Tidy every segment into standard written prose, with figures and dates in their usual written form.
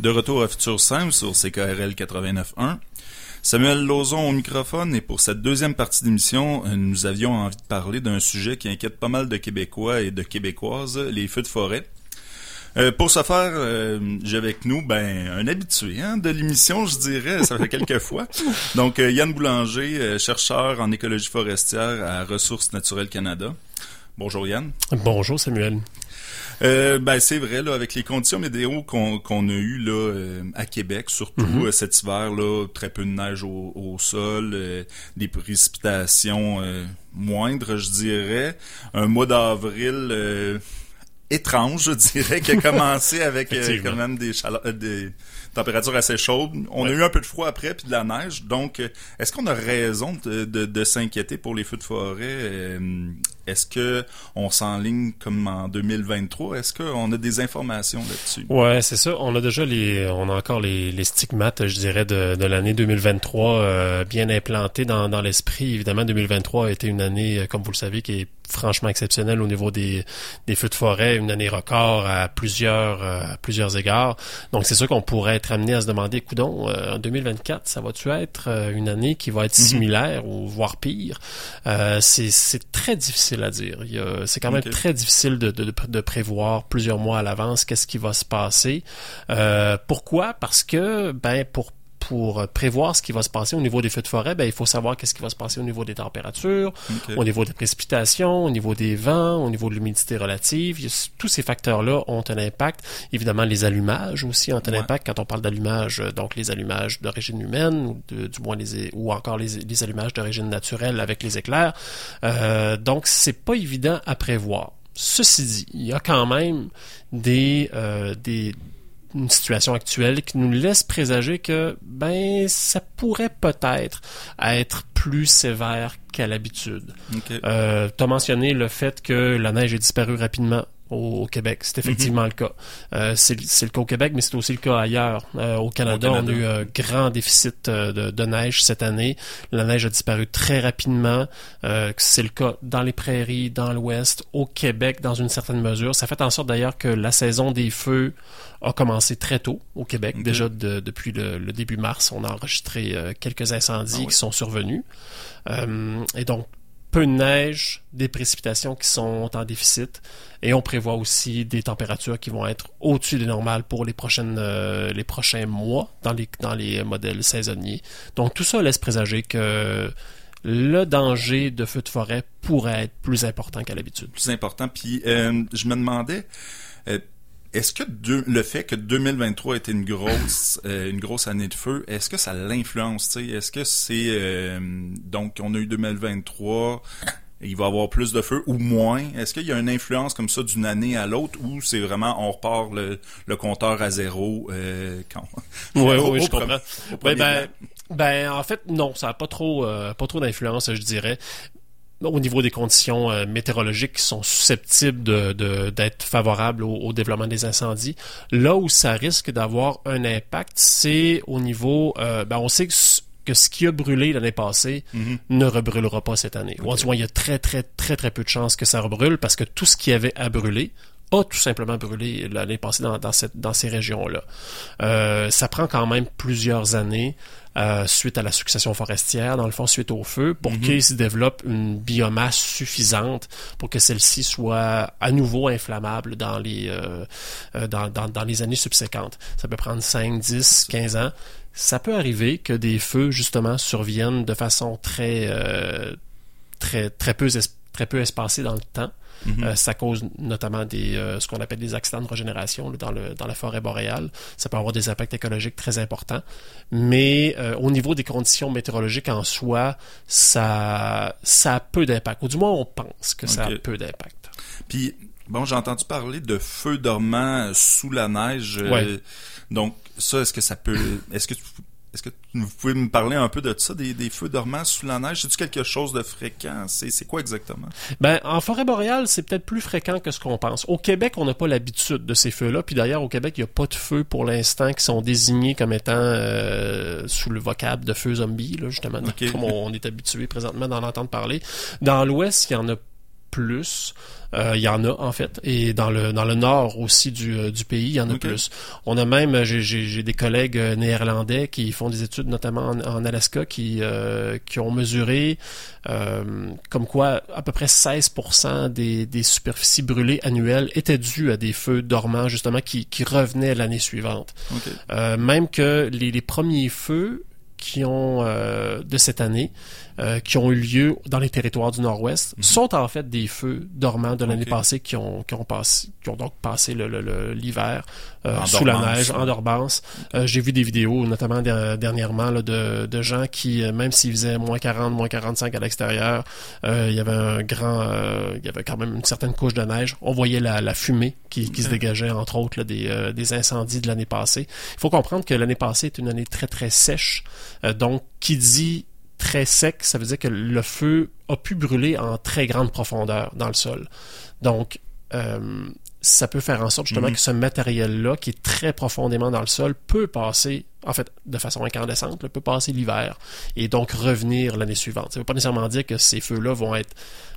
de retour à Futur Simple sur CKRL 89.1. Samuel Lauzon au microphone et pour cette deuxième partie d'émission, nous avions envie de parler d'un sujet qui inquiète pas mal de Québécois et de Québécoises, les feux de forêt. Pour ce faire, j'ai avec nous un habitué de l'émission, je dirais, ça fait quelques fois. Donc Yann Boulanger, chercheur en écologie forestière à Ressources naturelles Canada. Bonjour Yann. Bonjour Samuel. C'est vrai là, avec les conditions météo qu'on a eues là à Québec, surtout cet hiver là, très peu de neige au sol, des précipitations moindres, je dirais. Un mois d'avril étrange, je dirais, qui a commencé avec quand même des températures assez chaudes. On a eu un peu de froid après, puis de la neige. Donc, est-ce qu'on a raison de s'inquiéter pour les feux de forêt? Est-ce que on s'enligne comme en 2023? Est-ce qu'on a des informations là-dessus? Ouais, c'est ça. On a encore les stigmates, je dirais, de l'année 2023 bien implantés dans l'esprit. Évidemment, 2023 a été une année, comme vous le savez, qui est franchement exceptionnelle au niveau des feux de forêt, une année record à plusieurs égards. Donc, c'est sûr qu'on pourrait être amené à se demander, coudonc, en 2024, ça va-tu être une année qui va être similaire ou voire pire? C'est très difficile à dire. C'est quand même très difficile de prévoir plusieurs mois à l'avance qu'est-ce qui va se passer. Pourquoi? Parce que, pour prévoir ce qui va se passer au niveau des feux de forêt, il faut savoir qu'est-ce qui va se passer au niveau des températures, au niveau des précipitations, au niveau des vents, au niveau de l'humidité relative. Tous ces facteurs-là ont un impact. Évidemment, les allumages aussi ont un impact. Quand on parle d'allumage, donc les allumages d'origine humaine, ou encore les allumages d'origine naturelle avec les éclairs. Donc, c'est pas évident à prévoir. Ceci dit, il y a quand même une situation actuelle qui nous laisse présager que ça pourrait peut-être être plus sévère qu'à l'habitude. T'as mentionné le fait que la neige est disparue rapidement au Québec. C'est effectivement le cas. C'est le cas au Québec, mais c'est aussi le cas ailleurs. Au Canada, on a eu un grand déficit de neige cette année. La neige a disparu très rapidement. C'est le cas dans les prairies, dans l'Ouest, au Québec, dans une certaine mesure. Ça fait en sorte d'ailleurs que la saison des feux a commencé très tôt au Québec. Déjà depuis le début mars, on a enregistré quelques incendies qui sont survenus. Et donc, peu de neige, des précipitations qui sont en déficit, et on prévoit aussi des températures qui vont être au-dessus des normales pour les prochains mois dans les modèles saisonniers. Donc tout ça laisse présager que le danger de feux de forêt pourrait être plus important qu'à l'habitude. Plus important, puis je me demandais... Est-ce que le fait que 2023 était une grosse année de feu, est-ce que ça l'influence, tu sais? Est-ce que c'est donc on a eu 2023, il va y avoir plus de feu ou moins? Est-ce qu'il y a une influence comme ça d'une année à l'autre ou c'est vraiment on repart le compteur à zéro quand Oui, je comprends. En fait non, ça n'a pas trop d'influence, je dirais. Au niveau des conditions météorologiques qui sont susceptibles d'être favorables au développement des incendies. Là où ça risque d'avoir un impact, c'est au niveau... on sait que ce qui a brûlé l'année passée ne rebrûlera pas cette année. Ou du moins, il y a très, très, très, très peu de chances que ça rebrûle parce que tout ce qui avait à brûler a tout simplement brûlé l'année passée dans ces régions-là. Ça prend quand même plusieurs années suite à la succession forestière, dans le fond, suite au feu, pour qu'il se développe une biomasse suffisante pour que celle-ci soit à nouveau inflammable dans les années subséquentes. Ça peut prendre 5, 10, 15 ans. Ça peut arriver que des feux, justement, surviennent de façon très peu espacée dans le temps. Ça cause notamment ce qu'on appelle des accidents de régénération dans la forêt boréale. Ça peut avoir des impacts écologiques très importants. Mais au niveau des conditions météorologiques en soi, ça a peu d'impact. Ou du moins, on pense que ça a peu d'impact. Puis, j'ai entendu parler de feux dormants sous la neige. Donc, ça, est-ce que vous pouvez me parler un peu de ça, des feux dormants sous la neige? C'est-tu quelque chose de fréquent? C'est quoi exactement? En forêt boréale, c'est peut-être plus fréquent que ce qu'on pense. Au Québec, on n'a pas l'habitude de ces feux-là. Puis d'ailleurs, au Québec, il n'y a pas de feux pour l'instant qui sont désignés comme étant sous le vocable de feux zombies, là, justement, comme on est habitué présentement d'en entendre parler. Dans l'Ouest, il y en a plus. Il y en a, en fait. Et dans le nord aussi du pays, il y en a plus. On a même, j'ai des collègues néerlandais qui font des études, notamment en Alaska, qui ont mesuré comme quoi à peu près 16% des superficies brûlées annuelles étaient dues à des feux dormants, justement, qui revenaient l'année suivante. Même que les premiers feux qui ont de cette année, qui ont eu lieu dans les territoires du Nord-Ouest, sont en fait des feux dormants de l'année passée qui ont donc passé l'hiver sous la neige, en dormance. J'ai vu des vidéos, notamment dernièrement, là, de gens qui, même s'il faisait moins 40, moins 45 à l'extérieur, il y avait il y avait quand même une certaine couche de neige. On voyait la fumée qui se dégageait, entre autres, là, des incendies de l'année passée. Il faut comprendre que l'année passée est une année très, très sèche. Donc, qui dit très sec, ça veut dire que le feu a pu brûler en très grande profondeur dans le sol. Donc, ça peut faire en sorte justement que ce matériel-là, qui est très profondément dans le sol, peut passer, en fait, de façon incandescente, peut passer l'hiver et donc revenir l'année suivante. Ça ne veut pas nécessairement dire que ces feux-là vont être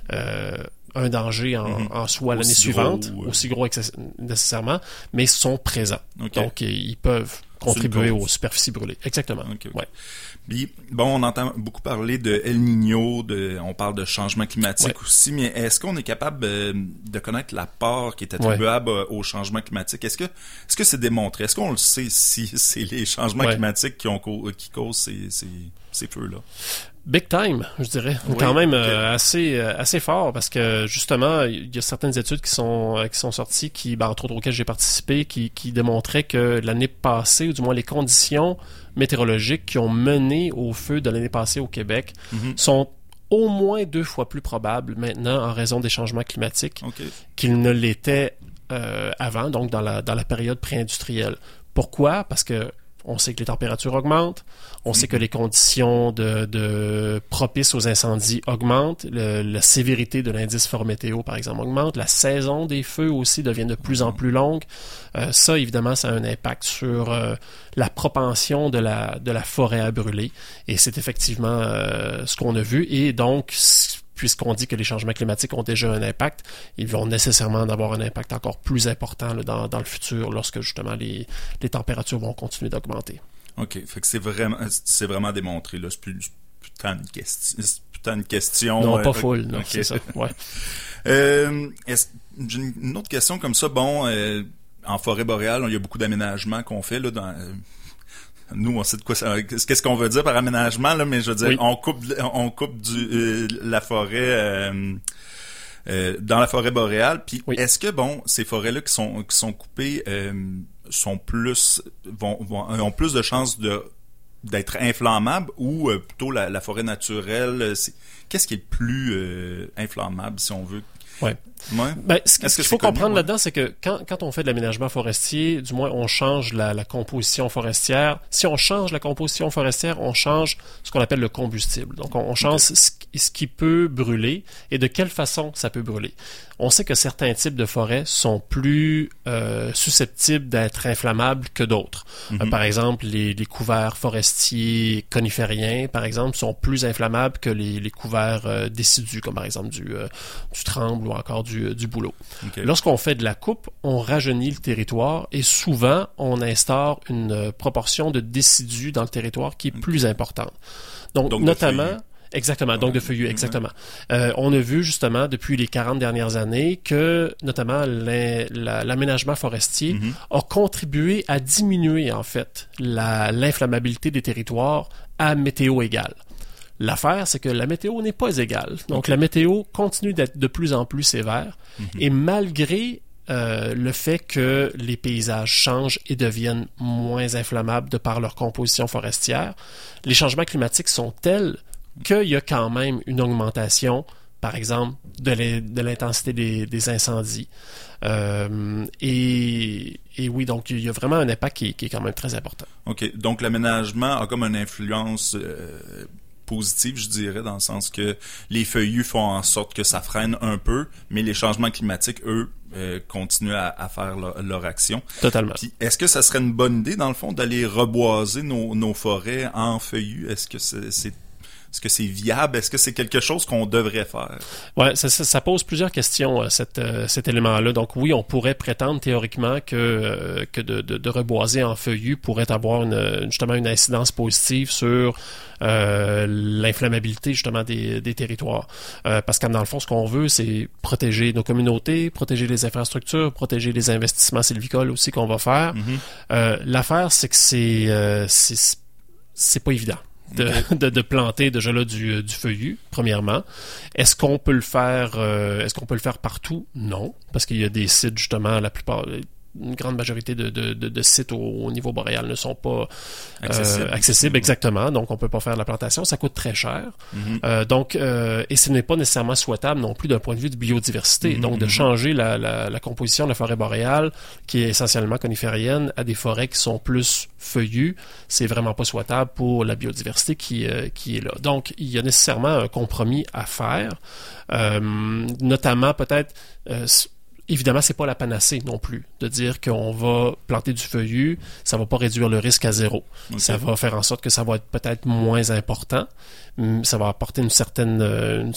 un danger en soi l'année suivante, aussi gros nécessairement, mais sont présents. Donc, ils peuvent contribuer aux superficies brûlées. Exactement. Ouais. Puis, bon, on entend beaucoup parler de El Niño, on parle de changement climatique aussi, mais est-ce qu'on est capable de connaître la part qui est attribuable au changement climatique? Est-ce que c'est démontré? Est-ce qu'on le sait si c'est les changements climatiques qui causent ces feux-là? Big time, je dirais. Quand même assez fort, parce que justement, il y a certaines études qui sont sorties, entre autres auxquelles j'ai participé, qui démontraient que l'année passée, ou du moins les conditions météorologiques qui ont mené au feu de l'année passée au Québec sont au moins 2 fois plus probables maintenant en raison des changements climatiques qu'ils ne l'étaient avant, donc dans la période pré-industrielle. Pourquoi? Parce que on sait que les températures augmentent, on sait que les conditions de propices aux incendies augmentent, la sévérité de l'indice Fort Météo, par exemple, augmente, la saison des feux aussi devient de plus en plus longue. Ça, évidemment, ça a un impact sur la propension de la forêt à brûler, et c'est effectivement ce qu'on a vu, et donc puisqu'on dit que les changements climatiques ont déjà un impact, ils vont nécessairement avoir un impact encore plus important là, dans le futur, lorsque justement les températures vont continuer d'augmenter. OK. Fait que c'est vraiment démontré, là. C'est plus tant une question. Non, pas full, non, c'est ça. Ouais. J'ai une autre question comme ça. Bon, en forêt boréale, il y a beaucoup d'aménagements qu'on fait, là, nous, on sait de quoi ça... Qu'est-ce qu'on veut dire par aménagement, là, mais je veux dire, on coupe la forêt dans la forêt boréale. Puis est-ce que, ces forêts-là qui sont coupées ont plus de chances d'être inflammables, ou plutôt la forêt naturelle? Qu'est-ce qui est le plus inflammable, si on veut? Ouais. Ce qu'il faut comprendre là-dedans, c'est que quand on fait de l'aménagement forestier, du moins on change la composition forestière. Si on change la composition forestière, on change ce qu'on appelle le combustible. Donc on change ce qui peut brûler et de quelle façon ça peut brûler. On sait que certains types de forêts sont plus susceptibles d'être inflammables que d'autres. Par exemple, les couverts forestiers conifériens, par exemple, sont plus inflammables que les couverts décidus, comme par exemple du tremble ou encore du bouleau. Lorsqu'on fait de la coupe, on rajeunit le territoire, et souvent, on instaure une proportion de décidus dans le territoire qui est plus importante. Donc notamment... Exactement, donc de feuillus, exactement. On a vu justement depuis les 40 dernières années que notamment l'aménagement forestier a contribué à diminuer en fait l'inflammabilité des territoires à météo égale. L'affaire, c'est que la météo n'est pas égale. Donc la météo continue d'être de plus en plus sévère, et malgré le fait que les paysages changent et deviennent moins inflammables de par leur composition forestière, les changements climatiques sont tels qu'il y a quand même une augmentation, par exemple, de l'intensité des incendies. Et oui, donc il y a vraiment un impact qui est quand même très important. OK. Donc l'aménagement a comme une influence positive, je dirais, dans le sens que les feuillus font en sorte que ça freine un peu, mais les changements climatiques, eux, continuent à faire leur action. Totalement. Puis, est-ce que ça serait une bonne idée, dans le fond, d'aller reboiser nos forêts en feuillus? Est-ce que c'est Est-ce que c'est viable? Est-ce que c'est quelque chose qu'on devrait faire? Ouais, ça pose plusieurs questions, cet élément-là. Donc oui, on pourrait prétendre théoriquement que de reboiser en feuillu pourrait avoir justement une incidence positive sur l'inflammabilité justement des territoires. Parce que dans le fond, ce qu'on veut, c'est protéger nos communautés, protéger les infrastructures, protéger les investissements sylvicoles aussi qu'on va faire. L'affaire, c'est que c'est pas évident de planter déjà là du feuillu, premièrement. Est-ce qu'on peut le faire partout? Non, parce qu'il y a des sites, justement, une grande majorité de sites au niveau boréal ne sont pas accessibles, exactement. Donc, on peut pas faire de la plantation. Ça coûte très cher. Et ce n'est pas nécessairement souhaitable non plus d'un point de vue de biodiversité. Donc, de changer la composition de la forêt boréale, qui est essentiellement coniférienne, à des forêts qui sont plus feuillues, c'est vraiment pas souhaitable pour la biodiversité qui est là. Donc, il y a nécessairement un compromis à faire, notamment peut-être... Évidemment, c'est pas la panacée non plus de dire qu'on va planter du feuillu, ça va pas réduire le risque à zéro. Okay. Ça va faire en sorte que ça va être peut-être moins important, ça va apporter une certaine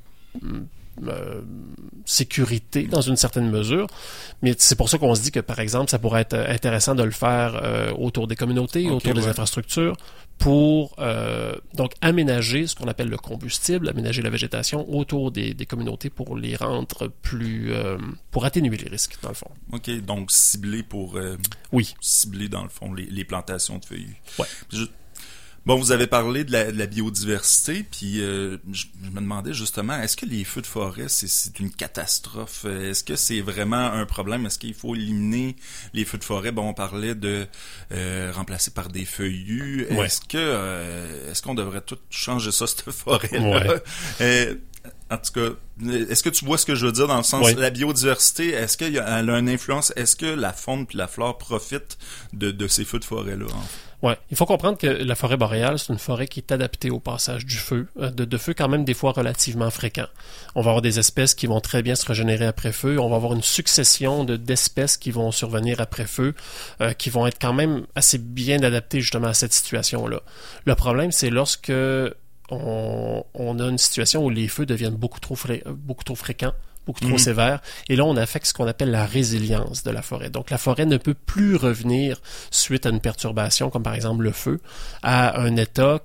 sécurité dans une certaine mesure, mais c'est pour ça qu'on se dit que, par exemple, ça pourrait être intéressant de le faire autour des communautés, autour des infrastructures, pour donc aménager ce qu'on appelle le combustible, aménager la végétation autour des communautés pour les rendre plus... pour atténuer les risques, dans le fond. OK, donc cibler pour... oui. Cibler, dans le fond, les plantations de feuillus. Ouais. Bon, vous avez parlé de la biodiversité, puis je me demandais justement, est-ce que les feux de forêt, c'est une catastrophe? Est-ce que c'est vraiment un problème? Est-ce qu'il faut éliminer les feux de forêt? Bon, on parlait de remplacer par des feuillus. Ouais. Est-ce qu'on devrait tout changer ça, cette forêt-là? Ouais. En tout cas, est-ce que tu vois ce que je veux dire dans le sens de la biodiversité? Est-ce qu'elle a une influence? Est-ce que la faune puis la flore profitent de ces feux de forêt-là? En fait? Ouais, il faut comprendre que la forêt boréale, c'est une forêt qui est adaptée au passage du feu, de feu quand même des fois relativement fréquent. On va avoir des espèces qui vont très bien se régénérer après feu, on va avoir une succession d'espèces qui vont survenir après feu, qui vont être quand même assez bien adaptées justement à cette situation-là. Le problème, c'est lorsque on a une situation où les feux deviennent beaucoup trop fréquents, beaucoup trop sévère. Et là, on affecte ce qu'on appelle la résilience de la forêt. Donc, la forêt ne peut plus revenir suite à une perturbation, comme par exemple le feu, à un état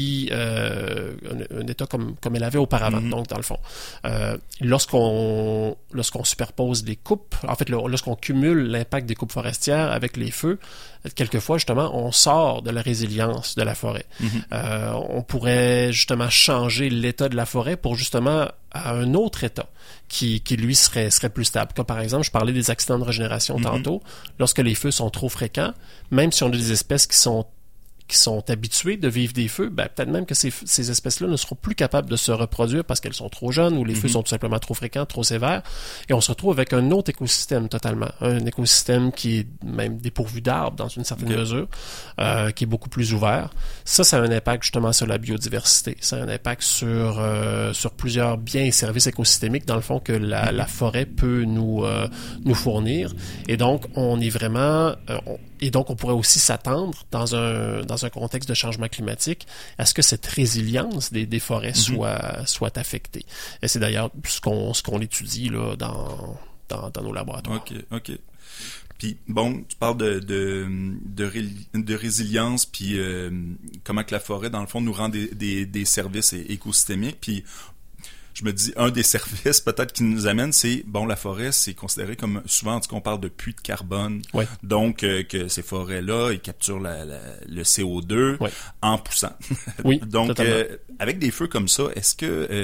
un état comme elle avait auparavant. Donc, dans le fond, lorsqu'on superpose les coupes, en fait, lorsqu'on cumule l'impact des coupes forestières avec les feux, quelquefois, justement, on sort de la résilience de la forêt. On pourrait, justement, changer l'état de la forêt pour, justement, à un autre état qui lui serait plus stable. Comme par exemple, je parlais des accidents de régénération tantôt. Lorsque les feux sont trop fréquents, même si on a des espèces qui sont habituées de vivre des feux, peut-être même que ces espèces-là ne seront plus capables de se reproduire parce qu'elles sont trop jeunes ou les feux sont tout simplement trop fréquents, trop sévères, et on se retrouve avec un autre écosystème totalement. Un écosystème qui est même dépourvu d'arbres dans une certaine mesure, qui est beaucoup plus ouvert. Ça a un impact justement sur la biodiversité. Ça a un impact sur plusieurs biens et services écosystémiques, dans le fond, que la forêt peut nous fournir. Et donc, on est vraiment... Et donc, on pourrait aussi s'attendre, dans un contexte de changement climatique, à ce que cette résilience des forêts soit affectée. Et c'est d'ailleurs ce qu'on étudie là, dans nos laboratoires. OK. Puis, bon, tu parles de résilience, puis comment que la forêt, dans le fond, nous rend des services écosystémiques, puis... Je me dis, un des services peut-être qui nous amène, c'est, bon, la forêt, c'est considéré comme, souvent, en tout cas, on parle de puits de carbone. Ouais. Donc, que ces forêts-là, ils capturent le CO2 en poussant. Oui, donc, avec des feux comme ça, est-ce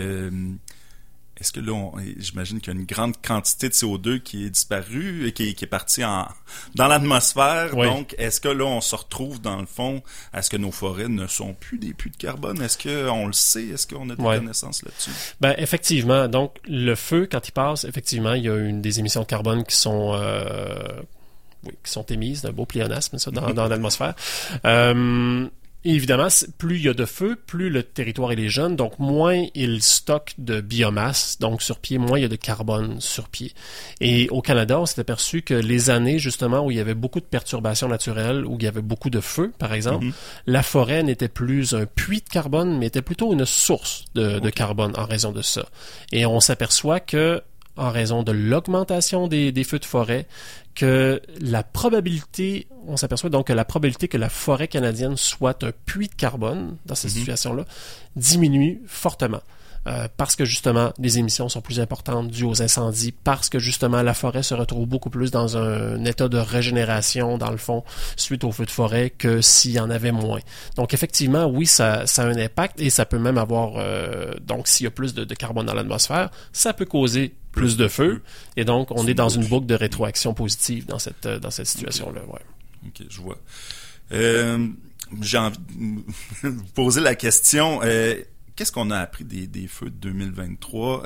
que là, j'imagine qu'il y a une grande quantité de CO2 qui est disparue et qui est partie dans l'atmosphère. Oui. Donc, est-ce que là, on se retrouve dans le fond, est-ce que nos forêts ne sont plus des puits de carbone? Est-ce qu'on le sait? Est-ce qu'on a des connaissances là-dessus? Effectivement. Donc, le feu, quand il passe, effectivement, il y a des émissions de carbone qui sont émises, d'un beau pléonasme, ça, dans l'atmosphère. Et évidemment, plus il y a de feu, plus le territoire il est jeune, donc moins il stocke de biomasse, donc sur pied, moins il y a de carbone sur pied. Et au Canada, on s'est aperçu que les années, justement, où il y avait beaucoup de perturbations naturelles, où il y avait beaucoup de feu, par exemple, la forêt n'était plus un puits de carbone, mais était plutôt une source de carbone en raison de ça. Et on s'aperçoit que, en raison de l'augmentation des feux de forêt, que la probabilité, on s'aperçoit donc que la probabilité que la forêt canadienne soit un puits de carbone dans cette situation-là diminue fortement. Parce que justement, les émissions sont plus importantes dues aux incendies, parce que justement, la forêt se retrouve beaucoup plus dans un état de régénération, dans le fond, suite aux feux de forêt, que s'il y en avait moins. Donc, effectivement, oui, ça a un impact, et ça peut même avoir, donc, s'il y a plus de carbone dans l'atmosphère, ça peut causer plus de feu, et donc, on est dans une boucle de rétroaction positive dans cette situation-là, ouais. OK, je vois. J'ai envie de vous poser la question, qu'est-ce qu'on a appris des feux de 2023?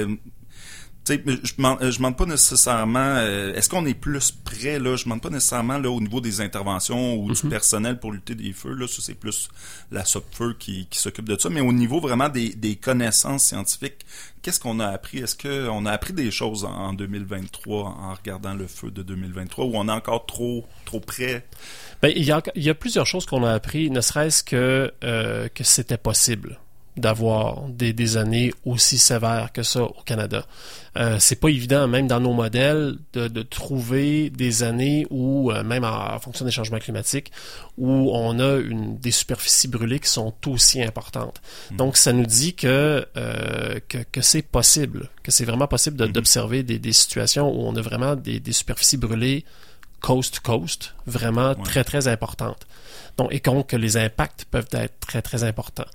Je demande pas nécessairement, est-ce qu'on est plus prêt, là? Je demande pas nécessairement là au niveau des interventions ou du personnel pour lutter des feux, là, ça c'est plus la SOPFEUR qui s'occupe de ça, mais au niveau vraiment des connaissances scientifiques, qu'est-ce qu'on a appris? Est-ce qu'on a appris des choses en 2023 en regardant le feu de 2023 ou on est encore trop près? Ben, il y a plusieurs choses qu'on a appris, ne serait-ce que c'était possible d'avoir des années aussi sévères que ça au Canada. C'est pas évident, même dans nos modèles, de trouver des années où, même en fonction des changements climatiques, où on a des superficies brûlées qui sont aussi importantes. Donc, ça nous dit que c'est possible, que c'est vraiment possible d'observer des situations où on a vraiment des superficies brûlées coast to coast, vraiment très, très importantes. Donc, et donc, que les impacts peuvent être très, très importants.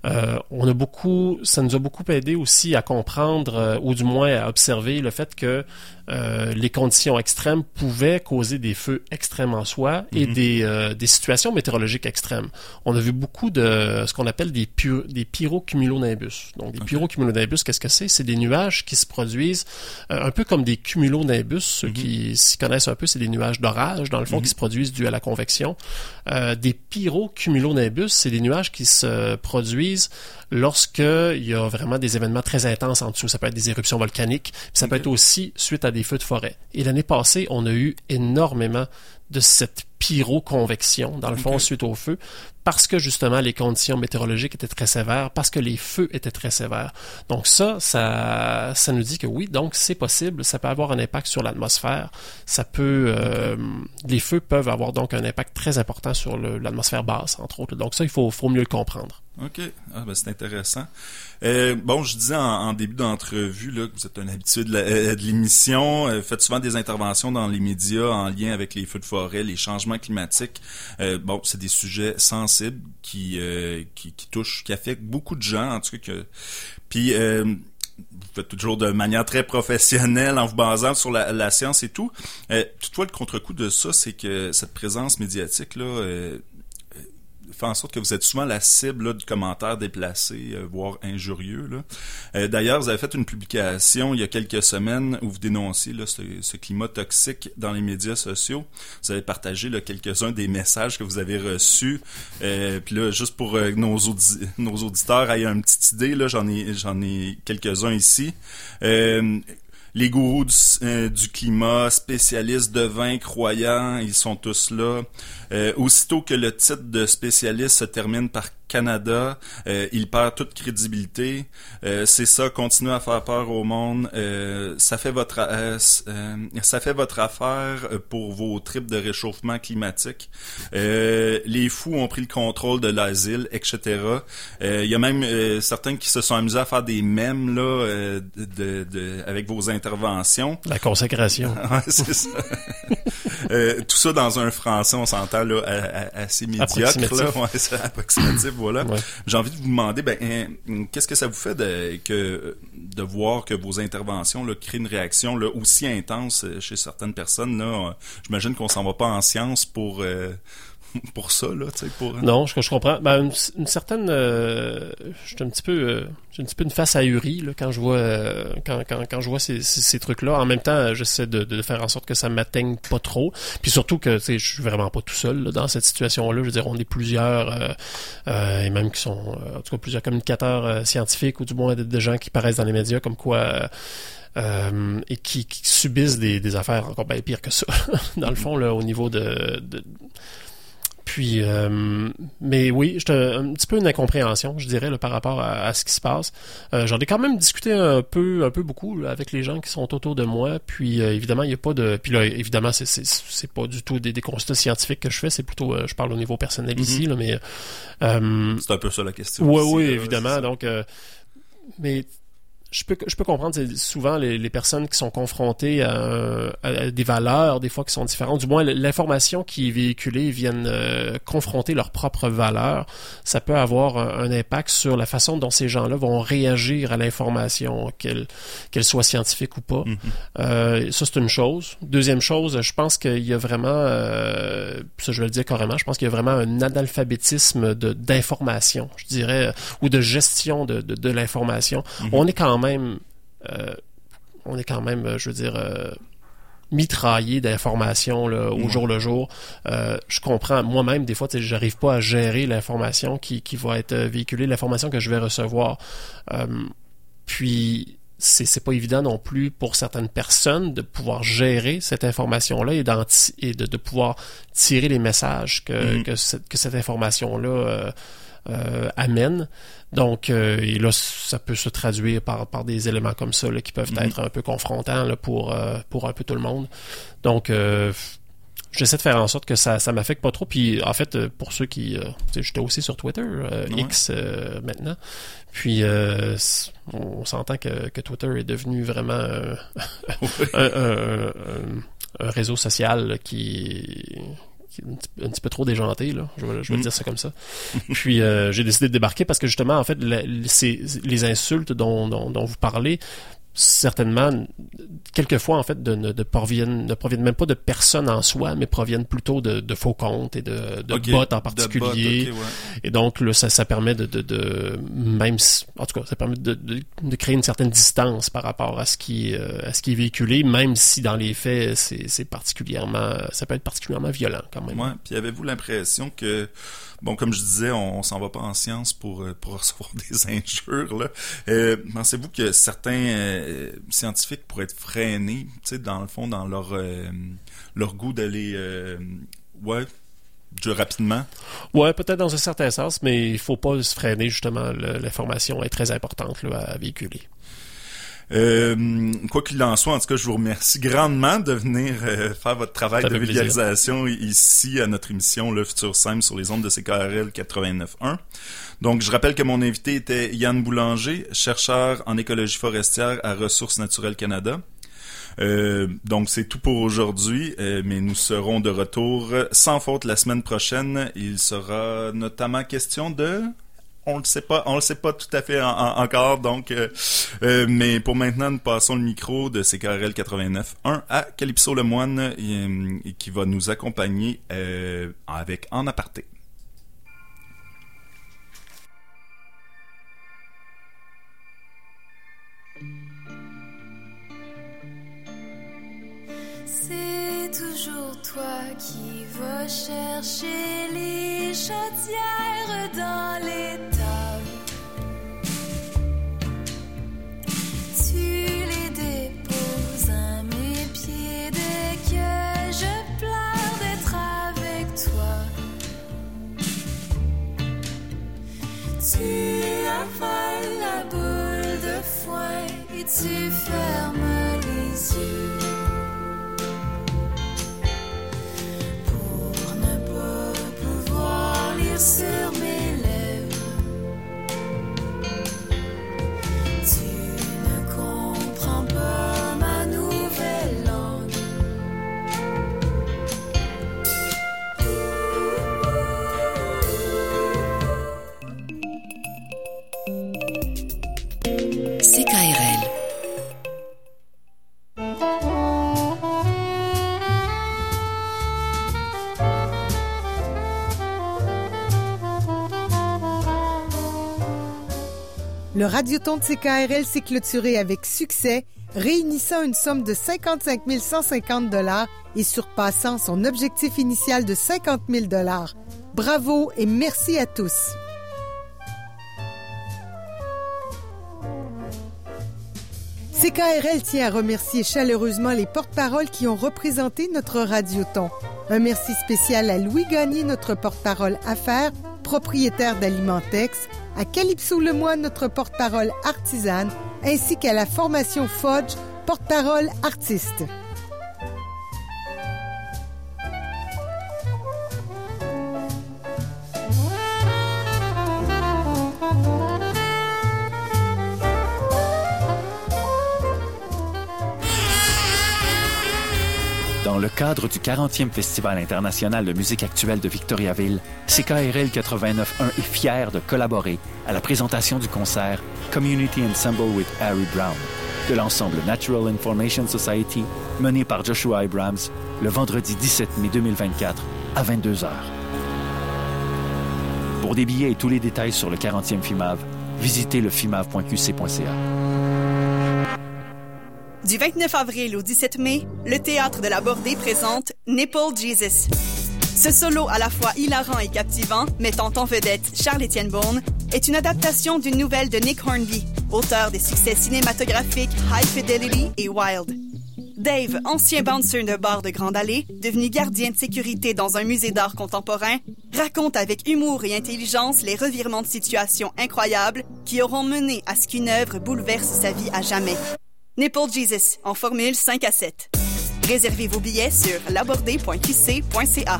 Ça nous a beaucoup aidé aussi à comprendre, ou du moins à observer le fait que les conditions extrêmes pouvaient causer des feux extrêmes en soi et des situations météorologiques extrêmes. On a vu beaucoup de ce qu'on appelle des pyrocumulonimbus. Donc, des pyrocumulonimbus, qu'est-ce que c'est? C'est des nuages qui se produisent un peu comme des cumulonimbus. Ceux qui s'y connaissent un peu, c'est des nuages d'orage, dans le fond, qui se produisent dû à la convection. Des pyrocumulonimbus, c'est des nuages qui se produisent lorsque il y a vraiment des événements très intenses en dessous. Ça peut être des éruptions volcaniques, puis ça peut être aussi suite à des feux de forêt. Et l'année passée, on a eu énormément de cette pyroconvection, dans le fond, suite au feu, parce que justement les conditions météorologiques étaient très sévères, parce que les feux étaient très sévères. Donc ça nous dit que oui, donc c'est possible, ça peut avoir un impact sur l'atmosphère, ça peut, les feux peuvent avoir donc un impact très important sur l'atmosphère basse, entre autres. Donc ça, il faut mieux le comprendre. OK. C'est intéressant. Je disais en début d'entrevue là, que vous êtes un habitué de l'émission. Faites souvent des interventions dans les médias en lien avec les feux de forêt, les changements climatiques. C'est des sujets sensibles qui touchent, qui affectent beaucoup de gens, en tout cas. Puis vous faites toujours de manière très professionnelle en vous basant sur la science et tout. Toutefois, le contre-coup de ça, c'est que cette présence médiatique là fait en sorte que vous êtes souvent la cible là, de commentaires déplacés, voire injurieux. Là. D'ailleurs, vous avez fait une publication il y a quelques semaines où vous dénonciez là, ce climat toxique dans les médias sociaux. Vous avez partagé là, quelques-uns des messages que vous avez reçus. Puis là, juste pour nos auditeurs aient une petite idée, là, j'en ai quelques-uns ici. Les gourous du climat, spécialistes de vin, croyants, ils sont tous là. Aussitôt que le titre de spécialiste se termine par Canada, il perd toute crédibilité. C'est ça, continuez à faire peur au monde. Ça fait votre affaire pour vos tripes de réchauffement climatique. Les fous ont pris le contrôle de l'asile, etc. Il y a même certains qui se sont amusés à faire des mèmes là, avec vos interventions. La consécration. Ouais, c'est ça. Tout ça dans un français, on s'entend là assez médiocre. Là. Ouais, c'est approximatif, voilà. Ouais. J'ai envie de vous demander, qu'est-ce que ça vous fait de voir que vos interventions là, créent une réaction là, aussi intense chez certaines personnes là. J'imagine qu'on s'en va pas en sciences pour pour ça, là, tu sais, pour... Non, je comprends. Ben, une certaine... j'ai un petit peu une face ahurie là, quand je vois quand je vois ces trucs-là. En même temps, j'essaie de faire en sorte que ça m'atteigne pas trop. Puis surtout que, tu sais, je suis vraiment pas tout seul là, dans cette situation-là. Je veux dire, on est plusieurs, et même qui sont, en tout cas, plusieurs communicateurs scientifiques, ou du moins des gens qui paraissent dans les médias comme quoi... et qui subissent des affaires encore bien pires que ça, dans le fond, là, au niveau de... Puis, mais oui, j'ai un petit peu une incompréhension, je dirais, là, par rapport à ce qui se passe. J'en ai quand même discuté un peu beaucoup là, avec les gens qui sont autour de moi. Puis, évidemment, il n'y a pas de... Puis là, évidemment, c'est pas du tout des constats scientifiques que je fais. C'est plutôt, je parle au niveau personnel ici, là, mais... c'est un peu ça la question. Oui, évidemment. Donc, mais... Je peux comprendre, c'est souvent les personnes qui sont confrontées à des valeurs, des fois, qui sont différentes. Du moins, l'information qui est véhiculée vienne confronter leurs propres valeurs. Ça peut avoir un impact sur la façon dont ces gens-là vont réagir à l'information, qu'elle soit scientifique ou pas. Ça, c'est une chose. Deuxième chose, je pense qu'il y a vraiment, ça je vais le dire carrément, je pense qu'il y a vraiment un analphabétisme d'information, je dirais, ou de gestion de l'information. On est quand même, je veux dire, mitraillé d'informations là, au jour le jour. Je comprends, moi-même, des fois, j'arrive pas à gérer l'information qui va être véhiculée, l'information que je vais recevoir. Puis, c'est pas évident non plus pour certaines personnes de pouvoir gérer cette information-là et de pouvoir tirer les messages que cette information-là amène. Donc, et là, ça peut se traduire par des éléments comme ça là, qui peuvent être un peu confrontants là, pour un peu tout le monde. Donc, j'essaie de faire en sorte que ça m'affecte pas trop. Puis, en fait, pour ceux qui... j'étais aussi sur Twitter, X maintenant. Puis, on s'entend que Twitter est devenu vraiment un réseau social là, qui un petit peu trop déjanté, là. Je vais dire ça comme ça. Puis j'ai décidé de débarquer parce que justement, en fait, les insultes dont vous parlez, certainement, quelquefois, en fait, ne proviennent même pas de personnes en soi, mais proviennent plutôt de faux comptes et de bots en particulier. Ouais. Et donc, là, ça permet même, en tout cas, ça permet de créer une certaine distance par rapport à ce qui est véhiculé, même si dans les faits, ça peut être particulièrement violent, quand même. Ouais. Puis avez-vous l'impression que, bon, comme je disais, on s'en va pas en science pour recevoir des injures, là. Pensez-vous que certains scientifiques pourraient être freinés, tu sais, dans le fond, dans leur goût d'aller, rapidement? Ouais, peut-être dans un certain sens, mais il faut pas se freiner, justement. L'information est très importante là, à véhiculer. Quoi qu'il en soit, en tout cas, je vous remercie grandement de venir faire votre travail de vulgarisation ici à notre émission Le Futur Simple sur les ondes de CKRL 89.1. Donc, je rappelle que mon invité était Yann Boulanger, chercheur en écologie forestière à Ressources naturelles Canada. Donc, c'est tout pour aujourd'hui, mais nous serons de retour sans faute la semaine prochaine. Il sera notamment question de... On le sait pas tout à fait encore, donc mais pour maintenant, nous passons le micro de CKRL 89.1 à Calypso Lemoine qui va nous accompagner avec En aparté. C'est toujours toi qui vas chercher les chaudières dans l'étable. Tu les déposes à mes pieds dès que je pleure d'être avec toi. Tu avales la boule de foin et tu fermes les yeux. Sur mes lèvres, tu ne comprends pas ma nouvelle langue. CKRL Le Radioton de CKRL s'est clôturé avec succès, réunissant une somme de 55 150 $ et surpassant son objectif initial de 50 000 $. Bravo et merci à tous! CKRL tient à remercier chaleureusement les porte-paroles qui ont représenté notre Radioton. Un merci spécial à Louis Gagné, notre porte-parole affaires, propriétaire d'Alimentex, à Calypso Lemoine, notre porte-parole artisane, ainsi qu'à la formation Fudge, porte-parole artiste. Dans le cadre du 40e Festival international de musique actuelle de Victoriaville, CKRL 89.1 est fier de collaborer à la présentation du concert Community Ensemble with Harry Brown de l'ensemble Natural Information Society mené par Joshua Abrams le vendredi 17 mai 2024 à 22h. Pour des billets et tous les détails sur le 40e FIMAV, visitez le fimav.qc.ca. Du 29 avril au 17 mai, le Théâtre de la Bordée présente Nipple Jesus. Ce solo à la fois hilarant et captivant, mettant en vedette Charles-Étienne Bourne, est une adaptation d'une nouvelle de Nick Hornby, auteur des succès cinématographiques High Fidelity et Wild. Dave, ancien bouncer de bar de Grande Allée, devenu gardien de sécurité dans un musée d'art contemporain, raconte avec humour et intelligence les revirements de situation incroyables qui auront mené à ce qu'une œuvre bouleverse sa vie à jamais. Nipple Jesus, en formule 5 à 7. Réservez vos billets sur labordée.qc.ca.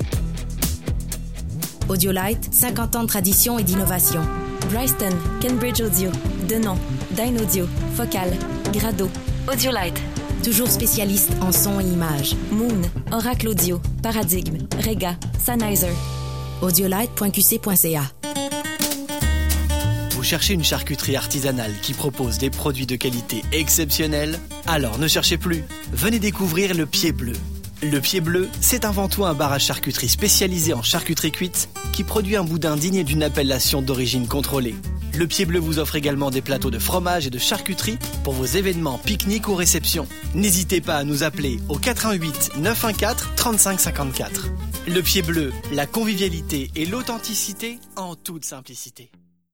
Audiolite, 50 ans de tradition et d'innovation. Bryston, Cambridge Audio, Denon, Dyn Audio, Focal, Grado. Audiolite, toujours spécialiste en son et images. Moon, Oracle Audio, Paradigme, Rega, Sennheiser. Audiolite.qc.ca. Vous cherchez une charcuterie artisanale qui propose des produits de qualité exceptionnelle? Alors ne cherchez plus. Venez découvrir le Pied Bleu. Le Pied Bleu, c'est avant tout un bar à charcuterie spécialisé en charcuterie cuite qui produit un boudin digne d'une appellation d'origine contrôlée. Le Pied Bleu vous offre également des plateaux de fromage et de charcuterie pour vos événements, pique-niques ou réceptions. N'hésitez pas à nous appeler au 88 914 35 54. Le Pied Bleu, la convivialité et l'authenticité en toute simplicité.